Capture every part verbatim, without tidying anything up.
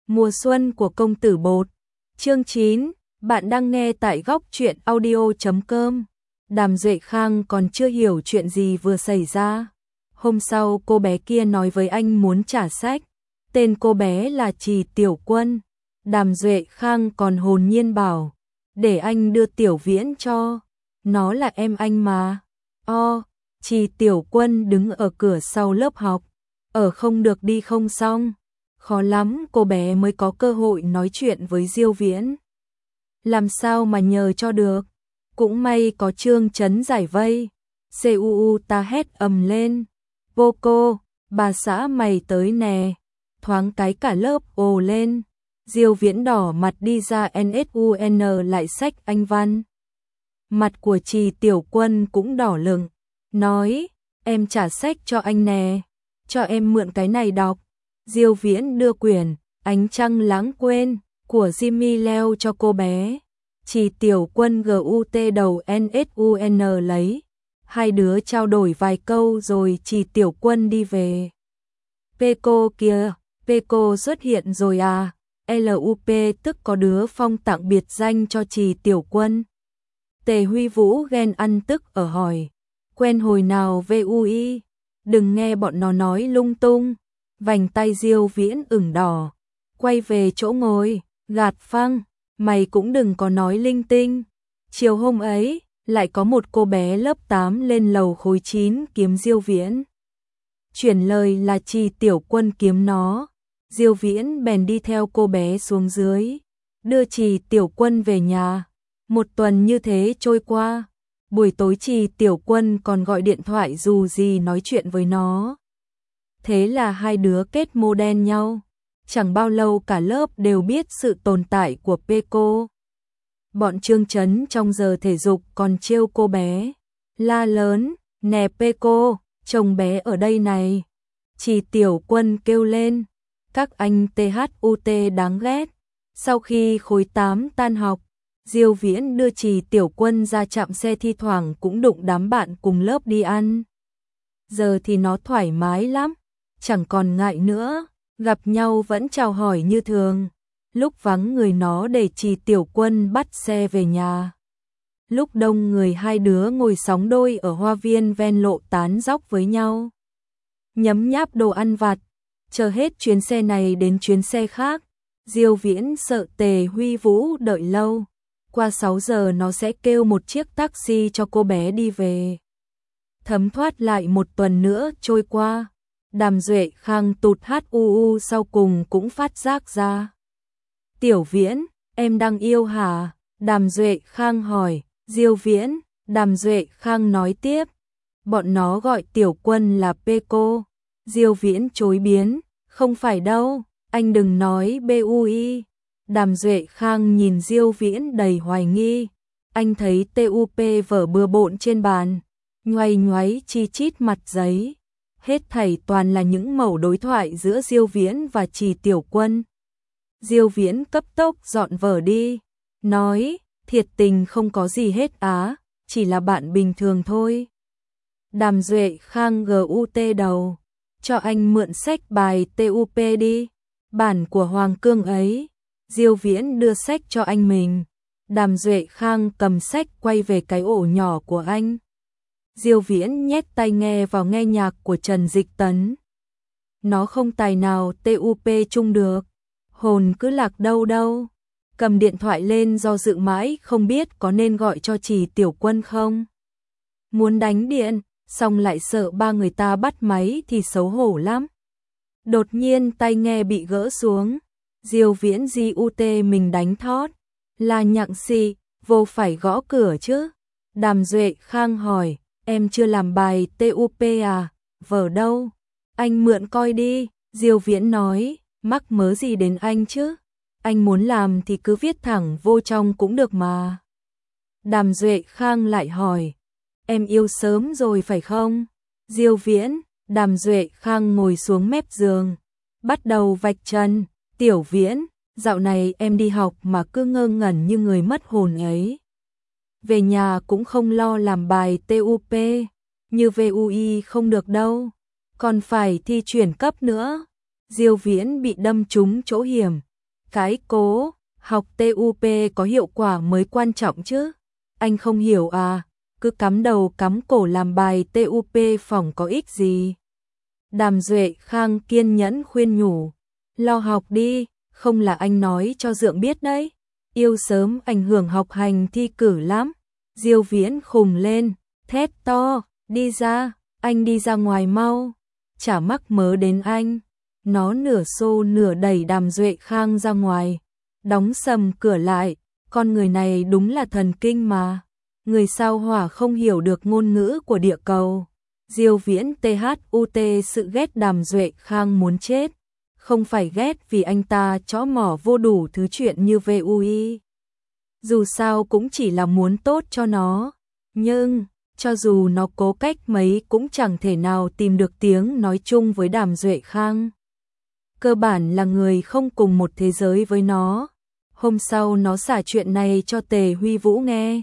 Mùa xuân của công tử bột. Chương chín, bạn đang nghe tại góc truyện audio chấm com. Đàm Duệ Khang còn chưa hiểu chuyện gì vừa xảy ra. Hôm sau cô bé kia nói với anh muốn trả sách. Tên cô bé là Trì Tiểu Quân. Đàm Duệ Khang còn hồn nhiên bảo, để anh đưa Tiểu Viễn cho. Nó là em anh mà. O, Trì Tiểu Quân đứng ở cửa sau lớp học. Ở không được đi không xong. Khó lắm cô bé mới có cơ hội nói chuyện với Diêu Viễn. Làm sao mà nhờ cho được. Cũng may có Trương Chấn giải vây. Cu ta hét ầm lên. Vô cô, bà xã mày tới nè. Thoáng cái cả lớp ồ lên. Diêu Viễn đỏ mặt đi ra Sun lại xách anh văn. Mặt của Trì Tiểu Quân cũng đỏ lửng. Nói, em trả sách cho anh nè. Cho em mượn cái này đọc. Diêu Viễn đưa quyển Ánh Trăng Lãng Quên của Jimmy Leo cho cô bé. Trì Tiểu Quân gut đầu Sun lấy. Hai đứa trao đổi vài câu rồi Trì Tiểu Quân đi về. Peco kìa, Peco xuất hiện rồi à. Lup tức có đứa phong tặng biệt danh cho Trì Tiểu Quân. Tề Huy Vũ ghen ăn tức ở hỏi. Quen hồi nào vui? Đừng nghe bọn nó nói lung tung. Vành tay Diêu Viễn ửng đỏ. Quay về chỗ ngồi, gạt phăng. Mày cũng đừng có nói linh tinh. Chiều hôm ấy, lại có một cô bé lớp tám lên lầu khối chín kiếm Diêu Viễn. Chuyển lời là Trì Tiểu Quân kiếm nó. Diêu Viễn bèn đi theo cô bé xuống dưới. Đưa Trì Tiểu Quân về nhà. Một tuần như thế trôi qua. Buổi tối Trì Tiểu Quân còn gọi điện thoại dù gì nói chuyện với nó. Thế là hai đứa kết mô đen nhau. Chẳng bao lâu cả lớp đều biết sự tồn tại của Peco. Bọn Trương Chấn trong giờ thể dục còn trêu cô bé. La lớn, nè Peco, chồng bé ở đây này. Trì Tiểu Quân kêu lên. Các anh tê hát u tê đáng ghét. Sau khi khối tám tan học, Diêu Viễn đưa Trì Tiểu Quân ra trạm xe thi thoảng cũng đụng đám bạn cùng lớp đi ăn. Giờ thì nó thoải mái lắm, chẳng còn ngại nữa, gặp nhau vẫn chào hỏi như thường. Lúc vắng người nó để Trì Tiểu Quân bắt xe về nhà. Lúc đông người hai đứa ngồi sóng đôi ở hoa viên ven lộ tán dóc với nhau. Nhấm nháp đồ ăn vặt, chờ hết chuyến xe này đến chuyến xe khác. Diêu Viễn sợ Tề Huy Vũ đợi lâu. Qua sáu giờ nó sẽ kêu một chiếc taxi cho cô bé đi về. Thấm thoát lại một tuần nữa trôi qua. Đàm Duệ Khang tụt hát u u sau cùng cũng phát giác ra. Tiểu Viễn, em đang yêu hả? Đàm Duệ Khang hỏi. Diêu Viễn, Đàm Duệ Khang nói tiếp. Bọn nó gọi Tiểu Quân là Peco. Diêu Viễn chối biến. Không phải đâu, anh đừng nói bui. Đàm Duệ Khang nhìn Diêu Viễn đầy hoài nghi. Anh thấy tup vở bừa bộn trên bàn. Nhoay nhoáy chi chít mặt giấy. Hết thảy toàn là những mẩu đối thoại giữa Diêu Viễn và Trì Tiểu Quân. Diêu Viễn cấp tốc dọn vở đi. Nói, thiệt tình không có gì hết á, chỉ là bạn bình thường thôi. Đàm Duệ Khang gut đầu. Cho anh mượn sách bài tup đi. Bản của Hoàng Cương ấy. Diêu Viễn đưa sách cho anh mình. Đàm Duệ Khang cầm sách quay về cái ổ nhỏ của anh. Diêu Viễn nhét tai nghe vào nghe nhạc của Trần Dịch Tấn. Nó không tài nào tup chung được. Hồn cứ lạc đâu đâu. Cầm điện thoại lên do dự mãi không biết có nên gọi cho Trì Tiểu Quân không. Muốn đánh điện, xong lại sợ ba người ta bắt máy thì xấu hổ lắm. Đột nhiên tai nghe bị gỡ xuống. Diêu Viễn gut mình đánh thót. Là nhặng xì, vô phải gõ cửa chứ. Đàm Duệ Khang hỏi, em chưa làm bài tup à? Vở đâu? Anh mượn coi đi. Diêu Viễn nói, mắc mớ gì đến anh chứ? Anh muốn làm thì cứ viết thẳng vô trong cũng được mà. Đàm Duệ Khang lại hỏi, em yêu sớm rồi phải không? Diêu Viễn, Đàm Duệ Khang ngồi xuống mép giường, bắt đầu vạch trần. Tiểu Viễn, dạo này em đi học mà cứ ngơ ngẩn như người mất hồn ấy. Về nhà cũng không lo làm bài tup, như vui không được đâu, còn phải thi chuyển cấp nữa. Diêu Viễn bị đâm trúng chỗ hiểm, Cái cố, học tê u pê có hiệu quả mới quan trọng chứ. Anh không hiểu à, cứ cắm đầu cắm cổ làm bài tê u pê phỏng có ích gì. Đàm Duệ Khang kiên nhẫn khuyên nhủ, lo học đi, không là anh nói cho Dượng biết đấy. Yêu sớm ảnh hưởng học hành thi cử lắm. Diêu Viễn khùng lên, thét to, đi ra, anh đi ra ngoài mau, chả mắc mớ đến anh. Nó nửa xô nửa đẩy Đàm Duệ Khang ra ngoài, đóng sầm cửa lại, con người này đúng là thần kinh mà. Người sao hỏa không hiểu được ngôn ngữ của địa cầu. Diêu Viễn tút sự ghét Đàm Duệ Khang muốn chết, không phải ghét vì anh ta chõ mỏ vô đủ thứ chuyện như vui. Dù sao cũng chỉ là muốn tốt cho nó, nhưng cho dù nó cố cách mấy cũng chẳng thể nào tìm được tiếng nói chung với Đàm Duệ Khang. Cơ bản là người không cùng một thế giới với nó. Hôm sau nó xả chuyện này cho Tề Huy Vũ nghe.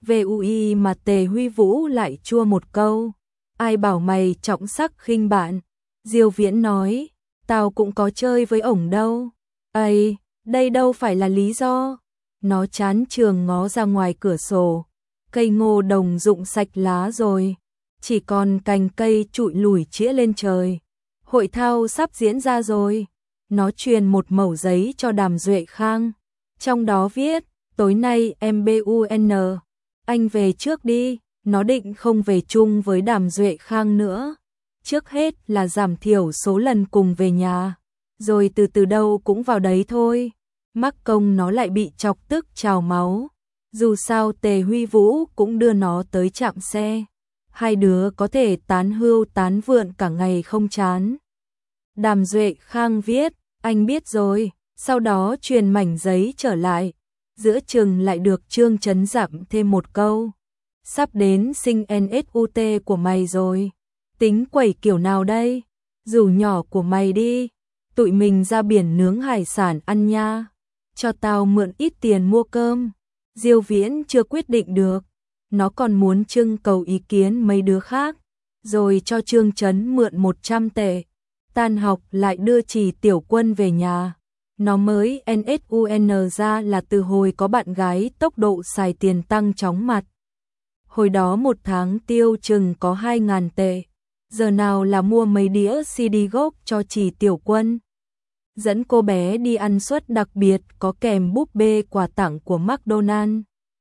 Vui mà Tề Huy Vũ lại chua một câu. Ai bảo mày trọng sắc khinh bạn. Diêu Viễn nói, tao cũng có chơi với ổng đâu. Ây, đây đâu phải là lý do. Nó chán trường ngó ra ngoài cửa sổ. Cây ngô đồng rụng sạch lá rồi, chỉ còn cành cây trụi lủi chĩa lên trời. Hội thao sắp diễn ra rồi. Nó truyền một mẩu giấy cho Đàm Duệ Khang. Trong đó viết, tối nay em bun, anh về trước đi. Nó định không về chung với Đàm Duệ Khang nữa. Trước hết là giảm thiểu số lần cùng về nhà, rồi từ từ đâu cũng vào đấy thôi. Mắc công nó lại bị chọc tức trào máu. Dù sao Tề Huy Vũ cũng đưa nó tới trạm xe. Hai đứa có thể tán hưu tán vượn cả ngày không chán. Đàm Duệ Khang viết, anh biết rồi, sau đó truyền mảnh giấy trở lại. Giữa chừng lại được Trương Chấn dặm thêm một câu. Sắp đến sinh nút của mày rồi. Tính quẩy kiểu nào đây? Rủ nhỏ của mày đi. Tụi mình ra biển nướng hải sản ăn nha. Cho tao mượn ít tiền mua cơm. Diêu Viễn chưa quyết định được. Nó còn muốn trưng cầu ý kiến mấy đứa khác. Rồi cho Trương Chấn mượn một trăm tệ. Tan học lại đưa Trì Tiểu Quân về nhà. Nó mới nsun ra là từ hồi có bạn gái tốc độ xài tiền tăng chóng mặt. Hồi đó một tháng tiêu chừng có hai ngàn tệ. Giờ nào là mua mấy đĩa xê đê gốc cho Trì Tiểu Quân. Dẫn cô bé đi ăn suất đặc biệt có kèm búp bê quà tặng của McDonald.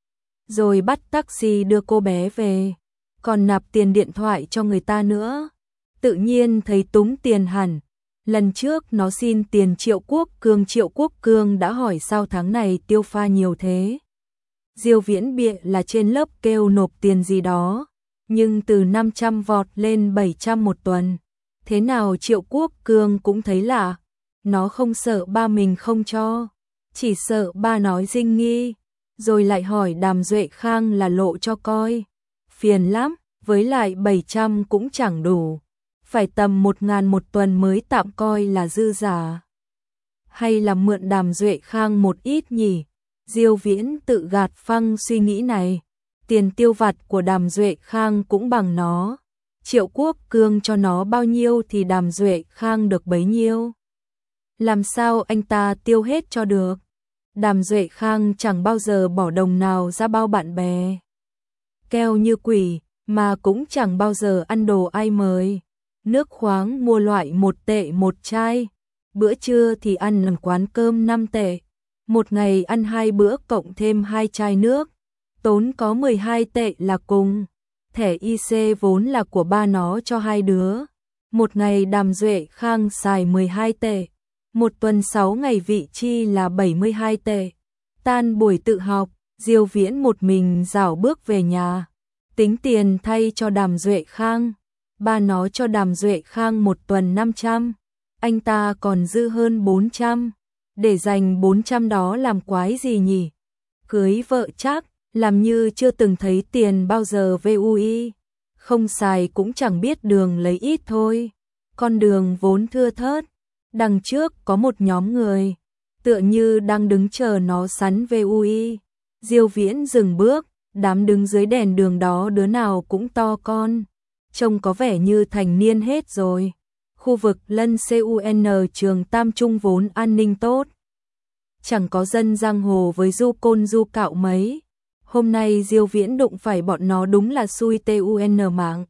Rồi bắt taxi đưa cô bé về. Còn nạp tiền điện thoại cho người ta nữa. Tự nhiên thấy túng tiền hẳn. Lần trước nó xin tiền Triệu Quốc Cương. Triệu Quốc Cương đã hỏi sao tháng này tiêu pha nhiều thế. Diêu Viễn bịa là trên lớp kêu nộp tiền gì đó. Nhưng từ năm trăm vọt lên bảy trăm một tuần. Thế nào Triệu Quốc Cương cũng thấy lạ. Nó không sợ ba mình không cho. Chỉ sợ ba nói dinh nghi. Rồi lại hỏi Đàm Duệ Khang là lộ cho coi. Phiền lắm, với lại bảy trăm cũng chẳng đủ. Phải tầm một ngàn một tuần mới tạm coi là dư giả. Hay là mượn Đàm Duệ Khang một ít nhỉ? Diêu Viễn tự gạt phăng suy nghĩ này. Tiền tiêu vặt của Đàm Duệ Khang cũng bằng nó. Triệu Quốc Cương cho nó bao nhiêu thì Đàm Duệ Khang được bấy nhiêu. Làm sao anh ta tiêu hết cho được? Đàm Duệ Khang chẳng bao giờ bỏ đồng nào ra bao bạn bè. Keo như quỷ, mà cũng chẳng bao giờ ăn đồ ai mời. Nước khoáng mua loại một tệ một chai. Bữa trưa thì ăn lần quán cơm năm tệ. Một ngày ăn hai bữa cộng thêm hai chai nước. Tốn có mười hai tệ là cùng. Thẻ i xê vốn là của ba nó cho hai đứa. Một ngày Đàm Duệ Khang xài mười hai tệ. Một tuần sáu ngày vị chi là bảy mươi hai tệ. Tan buổi tự học, Diêu Viễn một mình dảo bước về nhà. Tính tiền thay cho Đàm Duệ Khang. Ba nó cho Đàm Duệ Khang một tuần năm trăm. Anh ta còn dư hơn bốn trăm. Để dành bốn trăm đó làm quái gì nhỉ? Cưới vợ chắc, làm như chưa từng thấy tiền bao giờ vui. Không xài cũng chẳng biết đường lấy ít thôi. Con đường vốn thưa thớt. Đằng trước có một nhóm người. Tựa như đang đứng chờ nó sắn vui. Diêu Viễn dừng bước. Đám đứng dưới đèn đường đó đứa nào cũng to con. Trông có vẻ như thành niên hết rồi. Khu vực lân cun trường Tam Trung vốn an ninh tốt. chẳng có dân giang hồ với du côn du cạo mấy. Hôm nay Diêu Viễn đụng phải bọn nó đúng là xui tun mạng.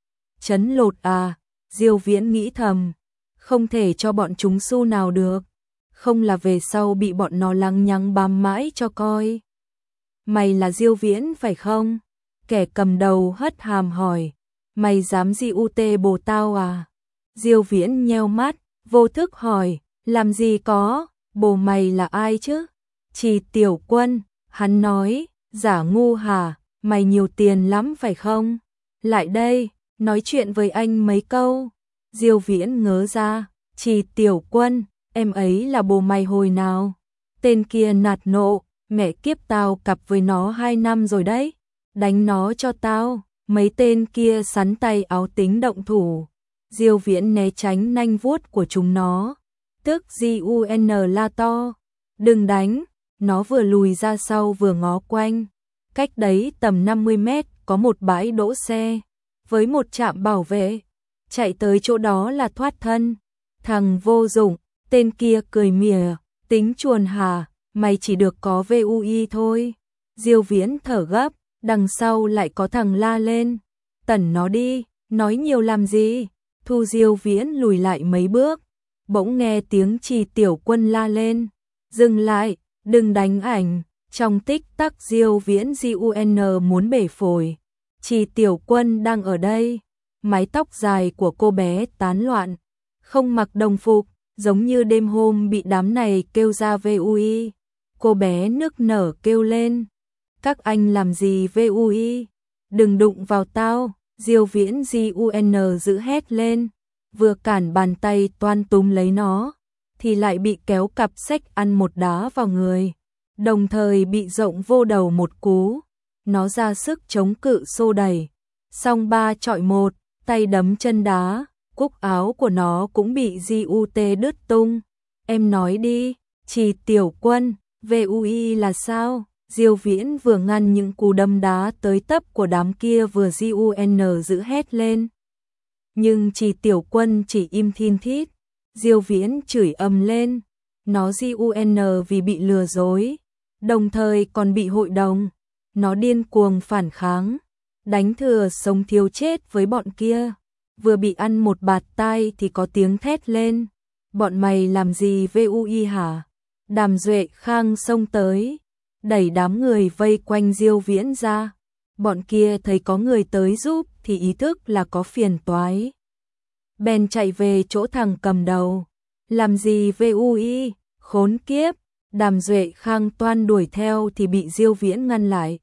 Chấn lột à, Diêu Viễn nghĩ thầm, không thể cho bọn chúng xu nào được, không là về sau bị bọn nó lăng nhăng bám mãi cho coi. Mày là Diêu Viễn phải không? Kẻ cầm đầu hất hàm hỏi, mày dám di u tê bồ tao à? Diêu Viễn nheo mắt, vô thức hỏi, làm gì có, bồ mày là ai chứ? Chỉ Tiểu Quân, hắn nói, giả ngu hả, mày nhiều tiền lắm phải không? Lại đây, nói chuyện với anh mấy câu. Diêu Viễn ngớ ra, Chỉ Tiểu Quân, em ấy là bồ mày hồi nào? Tên kia nạt nộ, mẹ kiếp tao cặp với nó hai năm rồi đấy, đánh nó cho tao. Mấy tên kia sắn tay áo tính động thủ. Diêu Viễn né tránh nanh vuốt của chúng nó, tức Gun la to, đừng đánh. Nó vừa lùi ra sau vừa ngó quanh. Cách đấy tầm năm mươi mét có một bãi đỗ xe với một trạm bảo vệ, chạy tới chỗ đó là thoát thân. Thằng vô dụng, tên kia cười mỉa, tính chuồn hả, mày chỉ được có vê u i thôi. Diêu Viễn thở gấp, đằng sau lại có thằng la lên, tẩn nó đi, nói nhiều làm gì. Thu Diêu Viễn lùi lại mấy bước, bỗng nghe tiếng Chỉ Tiểu Quân la lên, dừng lại, đừng đánh ảnh. Trong tích tắc Diêu Viễn Gun muốn bể phổi. Chỉ Tiểu Quân đang ở đây, mái tóc dài của cô bé tán loạn, không mặc đồng phục, giống như đêm hôm bị đám này kêu ra vê u i. Cô bé nức nở kêu lên, các anh làm gì vê u i? Đừng đụng vào tao. Diêu Viễn Gun giữ hét lên, vừa cản bàn tay toan túm lấy nó, thì lại bị kéo cặp sách ăn một đá vào người, đồng thời bị rộng vô đầu một cú. Nó ra sức chống cự xô đẩy, song ba chọi một, tay đấm chân đá, cúc áo của nó cũng bị gut đứt tung. Em nói đi, Chỉ Tiểu Quân, vê u i là sao? Diêu Viễn vừa ngăn những cú đấm đá tới tấp của đám kia vừa Gun giữ hét lên. Nhưng Chỉ Tiểu Quân chỉ im thin thít. Diêu Viễn chửi ầm lên, nó Gun vì bị lừa dối, đồng thời còn bị hội đồng. Nó điên cuồng phản kháng, đánh thừa sống thiếu chết với bọn kia. Vừa bị ăn một bạt tai thì có tiếng thét lên, bọn mày làm gì vê u i hả? Đàm Duệ Khang xông tới, đẩy đám người vây quanh Diêu Viễn ra. Bọn kia thấy có người tới giúp thì ý thức là có phiền toái, bèn chạy về chỗ thằng cầm đầu. Làm gì vê u i, khốn kiếp. Đàm Duệ Khang toan đuổi theo thì bị Diêu Viễn ngăn lại.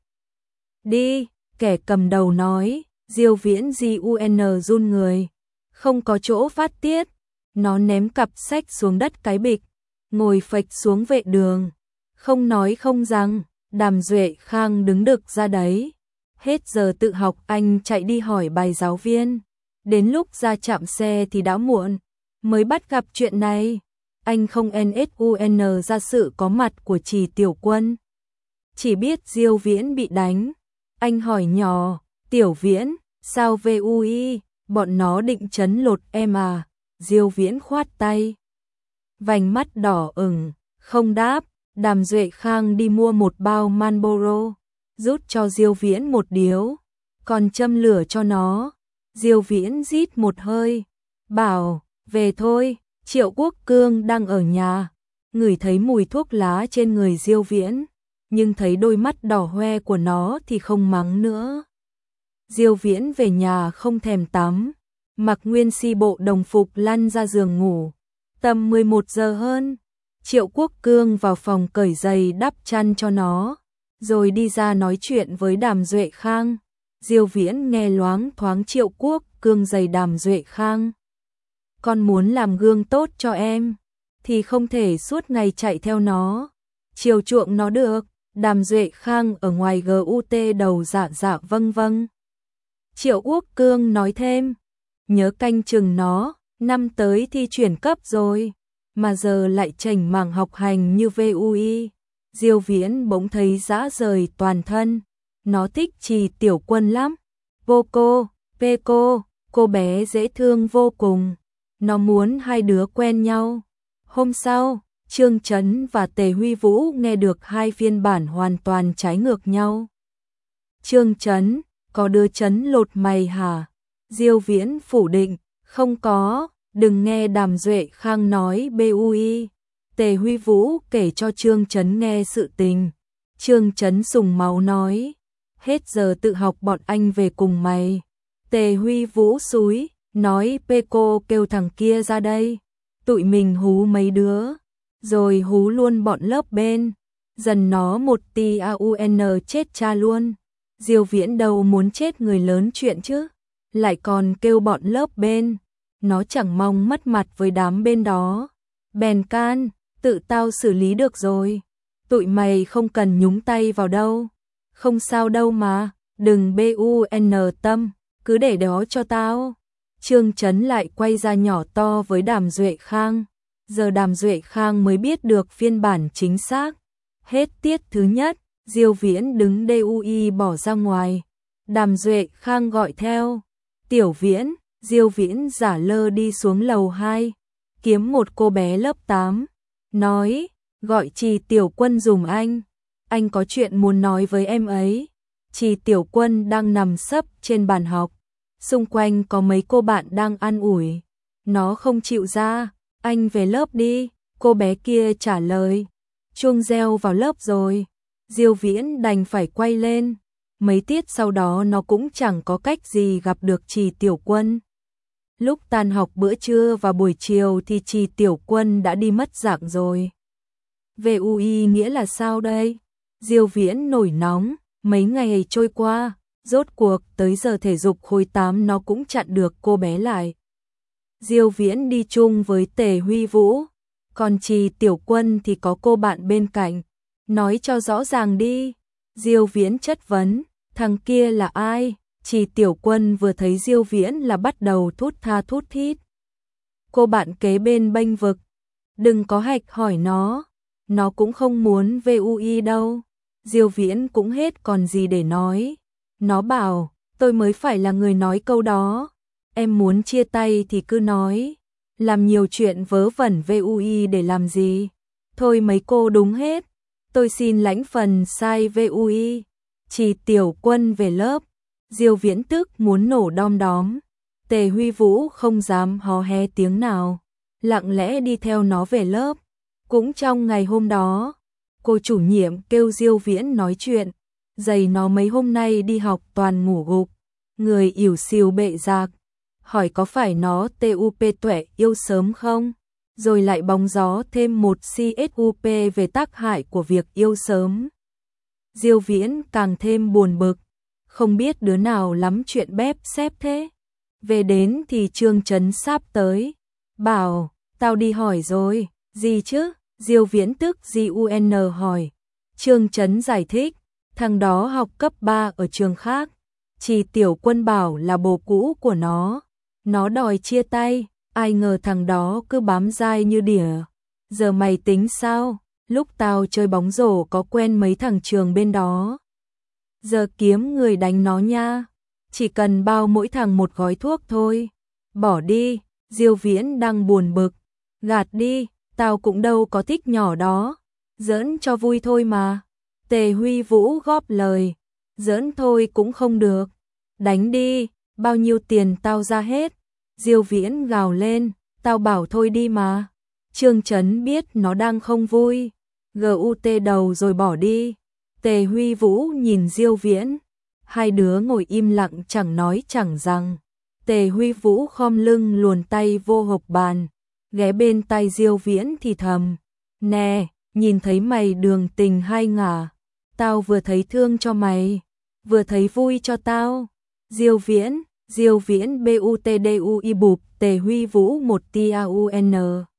Đi, kẻ cầm đầu nói. Diêu Viễn Gun run người, không có chỗ phát tiết. Nó ném cặp sách xuống đất cái bịch, ngồi phịch xuống vệ đường. Không nói không rằng, Đàm Duệ Khang đứng đực ra đấy. Hết giờ tự học anh chạy đi hỏi bài giáo viên. Đến lúc ra trạm xe thì đã muộn, mới bắt gặp chuyện này. Anh không nsun ra sự có mặt của Chỉ Tiểu Quân, chỉ biết Diêu Viễn bị đánh. Anh hỏi nhỏ, Tiểu Viễn, sao vê u i, bọn nó định trấn lột em à? Diêu Viễn khoát tay, vành mắt đỏ ửng, không đáp. Đàm Duệ Khang đi mua một bao Marlboro, rút cho Diêu Viễn một điếu, còn châm lửa cho nó. Diêu Viễn rít một hơi, bảo, về thôi. Triệu Quốc Cương đang ở nhà, ngửi thấy mùi thuốc lá trên người Diêu Viễn, nhưng thấy đôi mắt đỏ hoe của nó thì không mắng nữa. Diêu Viễn về nhà không thèm tắm, mặc nguyên si bộ đồng phục lăn ra giường ngủ. Tầm mười một giờ hơn, Triệu Quốc Cương vào phòng cởi giày đắp chăn cho nó, rồi đi ra nói chuyện với Đàm Duệ Khang. Diêu Viễn nghe loáng thoáng Triệu Quốc Cương giày Đàm Duệ Khang. Con muốn làm gương tốt cho em, thì không thể suốt ngày chạy theo nó, chiều chuộng nó được. Đàm Duệ Khang ở ngoài gut đầu dạ dạ vâng vâng. Triệu Quốc Cương nói thêm, nhớ canh chừng nó, năm tới thi chuyển cấp rồi, mà giờ lại chảnh mảng học hành như vê u i. Diêu Viễn bỗng thấy rã rời toàn thân, nó thích Chỉ Tiểu Quân lắm. Vô cô, pê cô, cô bé dễ thương vô cùng. Nó muốn hai đứa quen nhau. Hôm sau, Trương Chấn và Tề Huy Vũ nghe được hai phiên bản hoàn toàn trái ngược nhau. Trương Chấn, có đứa Chấn lột mày hả? Diêu Viễn phủ định, không có, đừng nghe Đàm Duệ Khang nói bui. Tề Huy Vũ kể cho Trương Chấn nghe sự tình. Trương Chấn sùng máu nói, hết giờ tự học bọn anh về cùng mày. Tề Huy Vũ xúi, nói Peco kêu thằng kia ra đây. Tụi mình hú mấy đứa, rồi hú luôn bọn lớp bên. Dần nó một tì aun chết cha luôn. Diêu Viễn đâu muốn chết người lớn chuyện chứ, lại còn kêu bọn lớp bên. Nó chẳng mong mất mặt với đám bên đó. Bèn can, tự tao xử lý được rồi. Tụi mày không cần nhúng tay vào đâu. Không sao đâu mà, đừng bun tâm, cứ để đó cho tao. Trương Chấn lại quay ra nhỏ to với Đàm Duệ Khang. Giờ Đàm Duệ Khang mới biết được phiên bản chính xác. Hết tiết thứ nhất, Diêu Viễn đứng đui bỏ ra ngoài. Đàm Duệ Khang gọi theo. Tiểu Viễn, Diêu Viễn giả lơ đi xuống lầu hai, kiếm một cô bé lớp tám. Nói, gọi Trì Tiểu Quân dùm anh. Anh có chuyện muốn nói với em ấy. Trì Tiểu Quân đang nằm sấp trên bàn học. Xung quanh có mấy cô bạn đang an ủi. Nó không chịu ra. Anh về lớp đi. Cô bé kia trả lời. Chuông reo vào lớp rồi. Diêu Viễn đành phải quay lên. Mấy tiết sau đó nó cũng chẳng có cách gì gặp được Trì Tiểu Quân. Lúc tan học bữa trưa và buổi chiều thì Trì Tiểu Quân đã đi mất dạng rồi. Vui nghĩa là sao đây? Diêu Viễn nổi nóng, mấy ngày trôi qua, rốt cuộc tới giờ thể dục khối tám nó cũng chặn được cô bé lại. Diêu Viễn đi chung với Tề Huy Vũ, còn Trì Tiểu Quân thì có cô bạn bên cạnh. Nói cho rõ ràng đi. Diêu Viễn chất vấn, thằng kia là ai? Trì Tiểu Quân vừa thấy Diêu Viễn là bắt đầu thút tha thút thít. Cô bạn kế bên bênh vực, đừng có hạch hỏi nó, nó cũng không muốn vui đâu. Diêu Viễn cũng hết còn gì để nói. Nó bảo, tôi mới phải là người nói câu đó. Em muốn chia tay thì cứ nói. Làm nhiều chuyện vớ vẩn vui để làm gì? Thôi mấy cô đúng hết. Tôi xin lãnh phần sai vui. Trì Tiểu Quân về lớp. Diêu Viễn tức muốn nổ đom đóm. Tề Huy Vũ không dám hò he tiếng nào, lặng lẽ đi theo nó về lớp. Cũng trong ngày hôm đó, cô chủ nhiệm kêu Diêu Viễn nói chuyện. Giày nó mấy hôm nay đi học toàn ngủ gục, người ỉu xìu bệ rạc. Hỏi có phải nó tup tuệ yêu sớm không? Rồi lại bóng gió thêm một cup về tác hại của việc yêu sớm. Diêu Viễn càng thêm buồn bực, không biết đứa nào lắm chuyện bép xép thế. Về đến thì Trương Chấn sắp tới, bảo, tao đi hỏi rồi. Gì chứ? Diêu Viễn tức G-U-N hỏi. Trương Chấn giải thích, thằng đó học cấp ba ở trường khác. Trì Tiểu Quân bảo là bồ cũ của nó. Nó đòi chia tay, ai ngờ thằng đó cứ bám dai như đỉa. Giờ mày tính sao? Lúc tao chơi bóng rổ có quen mấy thằng trường bên đó. Giờ kiếm người đánh nó nha. Chỉ cần bao mỗi thằng một gói thuốc thôi. Bỏ đi. Diêu Viễn đang buồn bực. Gạt đi, tao cũng đâu có thích nhỏ đó. Giỡn cho vui thôi mà. Tề Huy Vũ góp lời. Giỡn thôi cũng không được. Đánh đi, bao nhiêu tiền tao ra hết. Diêu Viễn gào lên, tao bảo thôi đi mà. Trương Chấn biết nó đang không vui. Gut đầu rồi bỏ đi. Tề Huy Vũ nhìn Diêu Viễn. Hai đứa ngồi im lặng chẳng nói chẳng rằng. Tề Huy Vũ khom lưng luồn tay vô hộc bàn, ghé bên tai Diêu Viễn thì thầm. Nè, nhìn thấy mày đường tình hai ngả. Tao vừa thấy thương cho mày, vừa thấy vui cho tao. Diêu Viễn, Diêu Viễn butdui bụp Tề Huy Vũ một tiaun.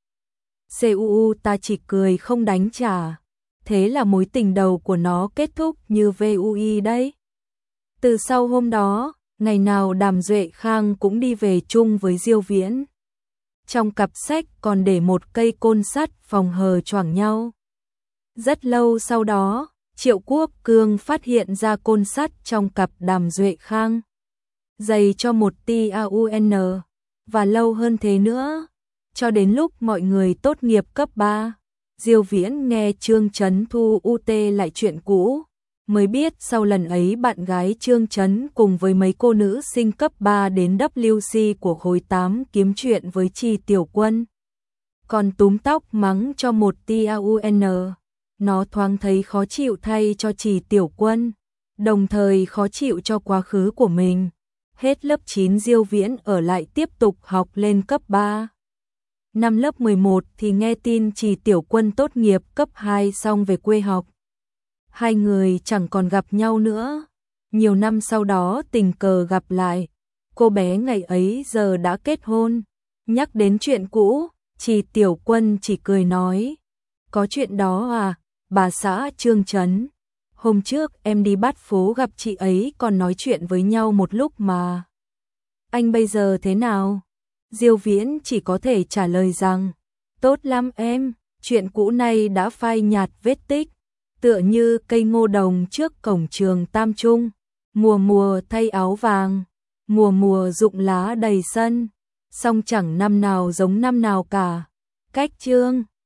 Cuu ta chỉ cười không đánh trả. Thế là mối tình đầu của nó kết thúc như vui đấy. Từ sau hôm đó, ngày nào Đàm Duệ Khang cũng đi về chung với Diêu Viễn. Trong cặp sách còn để một cây côn sắt phòng hờ choảng nhau. Rất lâu sau đó, Triệu Quốc Cương phát hiện ra côn sắt trong cặp Đàm Duệ Khang. Dày cho một tiaun, và lâu hơn thế nữa, cho đến lúc mọi người tốt nghiệp cấp ba. Diêu Viễn nghe Trương Chấn Thu u tê lại chuyện cũ, mới biết sau lần ấy bạn gái Trương Chấn cùng với mấy cô nữ sinh cấp ba đến W C của khối tám kiếm chuyện với Trì Tiểu Quân. Còn túm tóc mắng cho một taun, nó thoáng thấy khó chịu thay cho Trì Tiểu Quân, đồng thời khó chịu cho quá khứ của mình. Hết lớp chín Diêu Viễn ở lại tiếp tục học lên cấp ba. Năm lớp mười một thì nghe tin Trì Tiểu Quân tốt nghiệp cấp hai xong về quê học. Hai người chẳng còn gặp nhau nữa. Nhiều năm sau đó tình cờ gặp lại, cô bé ngày ấy giờ đã kết hôn. Nhắc đến chuyện cũ, Trì Tiểu Quân chỉ cười nói, có chuyện đó à, bà xã Trương Chấn. Hôm trước em đi Bát Phố gặp chị ấy còn nói chuyện với nhau một lúc mà. Anh bây giờ thế nào? Diêu Viễn chỉ có thể trả lời rằng, tốt lắm em, chuyện cũ này đã phai nhạt vết tích, tựa như cây ngô đồng trước cổng trường Tam Trung, mùa mùa thay áo vàng, mùa mùa rụng lá đầy sân, song chẳng năm nào giống năm nào cả. Cách chương